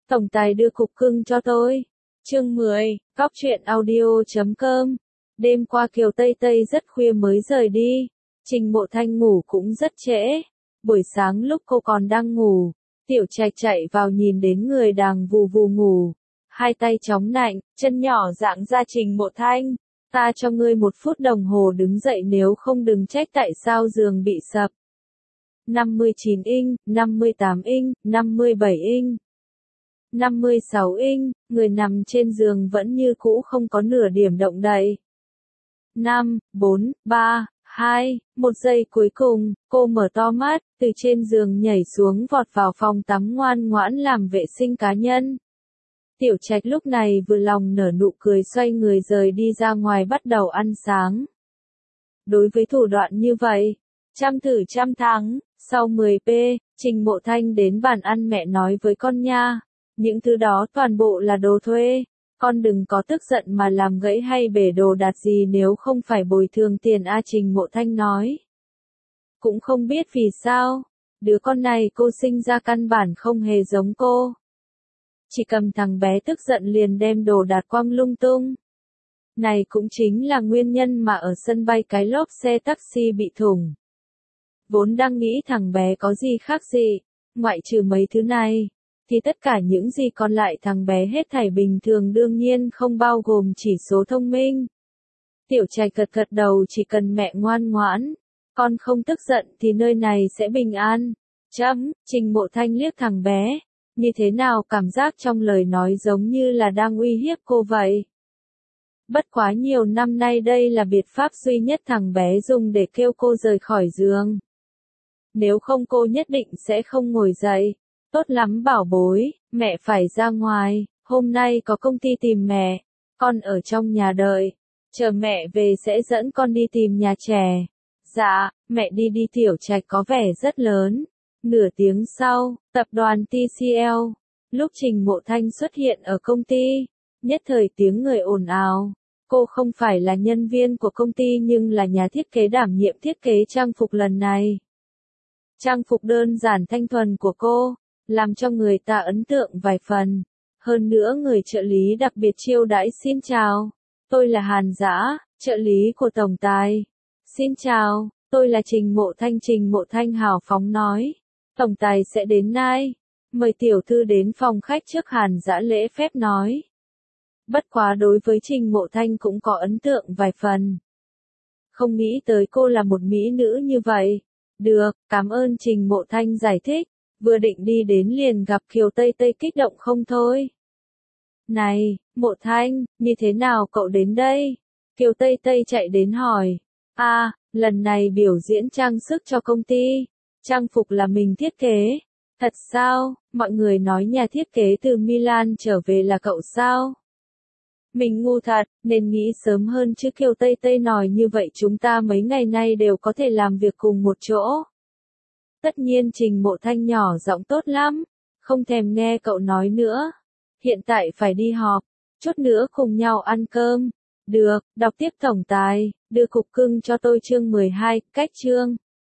Tổng tài đưa cục cưng cho tôi. Chương 10, Góc truyện audio.com. Đêm qua Kiều Tây Tây rất khuya mới rời đi. Trình Mộ Thanh ngủ cũng rất trễ. Buổi sáng lúc cô còn đang ngủ, Tiểu Trạch chạy vào nhìn đến người đang vù vù ngủ. Hai tay chống nạnh, chân nhỏ dạng ra Trình Mộ Thanh. Ta cho ngươi 1 phút đồng hồ đứng dậy, nếu không đừng trách tại sao giường bị sập. 59 inch, 58 inch, 57 inch. 56 inch, người nằm trên giường vẫn như cũ không có nửa điểm động đậy. 5, 4, 3, 2, 1 giây cuối cùng, cô mở to mắt, từ trên giường nhảy xuống vọt vào phòng tắm ngoan ngoãn làm vệ sinh cá nhân. Tiểu Trạch lúc này vừa lòng nở nụ cười xoay người rời đi ra ngoài bắt đầu ăn sáng. Đối với thủ đoạn như vậy, trăm thử trăm thắng, sau 10p, Trình Mộ Thanh đến bàn ăn mẹ nói với con nha. Những thứ đó toàn bộ là đồ thuê, con đừng có tức giận mà làm gãy hay bể đồ đạc gì nếu không phải bồi thường tiền Trình Mộ Thanh nói. Cũng không biết vì sao, đứa con này cô sinh ra căn bản không hề giống cô. Chỉ cầm thằng bé tức giận liền đem đồ đạc quăng lung tung. Này cũng chính là nguyên nhân mà ở sân bay cái lốp xe taxi bị thủng. Vốn đang nghĩ thằng bé có gì khác gì, ngoại trừ mấy thứ này, thì tất cả những gì còn lại thằng bé hết thảy bình thường, đương nhiên không bao gồm chỉ số thông minh. Tiểu Trạch gật gật đầu, chỉ cần mẹ ngoan ngoãn, con không tức giận thì nơi này sẽ bình an. Trình Mộ Thanh liếc thằng bé, như thế nào cảm giác trong lời nói giống như là đang uy hiếp cô vậy. Bất quá nhiều năm nay đây là biện pháp duy nhất thằng bé dùng để kêu cô rời khỏi giường. Nếu không cô nhất định sẽ không ngồi dậy. Tốt lắm bảo bối, mẹ phải ra ngoài, hôm nay có công ty tìm mẹ, con ở trong nhà đợi, chờ mẹ về sẽ dẫn con đi tìm nhà trẻ. Dạ, mẹ đi đi. Tiểu Trạch có vẻ rất lớn. Nửa tiếng sau, tập đoàn TCL, lúc Trình Mộ Thanh xuất hiện ở công ty, nhất thời tiếng người ồn ào. Cô không phải là nhân viên của công ty nhưng là nhà thiết kế đảm nhiệm thiết kế trang phục lần này. Trang phục đơn giản thanh thuần của cô, làm cho người ta ấn tượng vài phần. Hơn nữa người trợ lý đặc biệt chiêu đãi. Xin chào, tôi là Hàn Dã, trợ lý của tổng tài. Xin chào, tôi là Trình Mộ Thanh. Trình Mộ Thanh hào phóng nói, tổng tài sẽ đến nay, mời tiểu thư đến phòng khách trước. Hàn Dã lễ phép nói. Bất quá đối với Trình Mộ Thanh cũng có ấn tượng vài phần. Không nghĩ tới cô là một mỹ nữ như vậy. Được, cảm ơn. Trình Mộ Thanh giải thích. Vừa định đi đến liền gặp Kiều Tây Tây kích động không thôi. Này, Mộ Thanh, như thế nào cậu đến đây? Kiều Tây Tây chạy đến hỏi. Lần này biểu diễn trang sức cho công ty. Trang phục là mình thiết kế. Thật sao? Mọi người nói nhà thiết kế từ Milan trở về là cậu sao? Mình ngu thật, nên nghĩ sớm hơn chứ. Kiều Tây Tây nói như vậy chúng ta mấy ngày nay đều có thể làm việc cùng một chỗ. Tất nhiên. Trình Mộ Thanh nhỏ giọng, tốt lắm, không thèm nghe cậu nói nữa. Hiện tại phải đi họp, chút nữa cùng nhau ăn cơm. Được, đọc tiếp. Tổng tài, đưa cục cưng cho tôi. Chương 12, cách chương.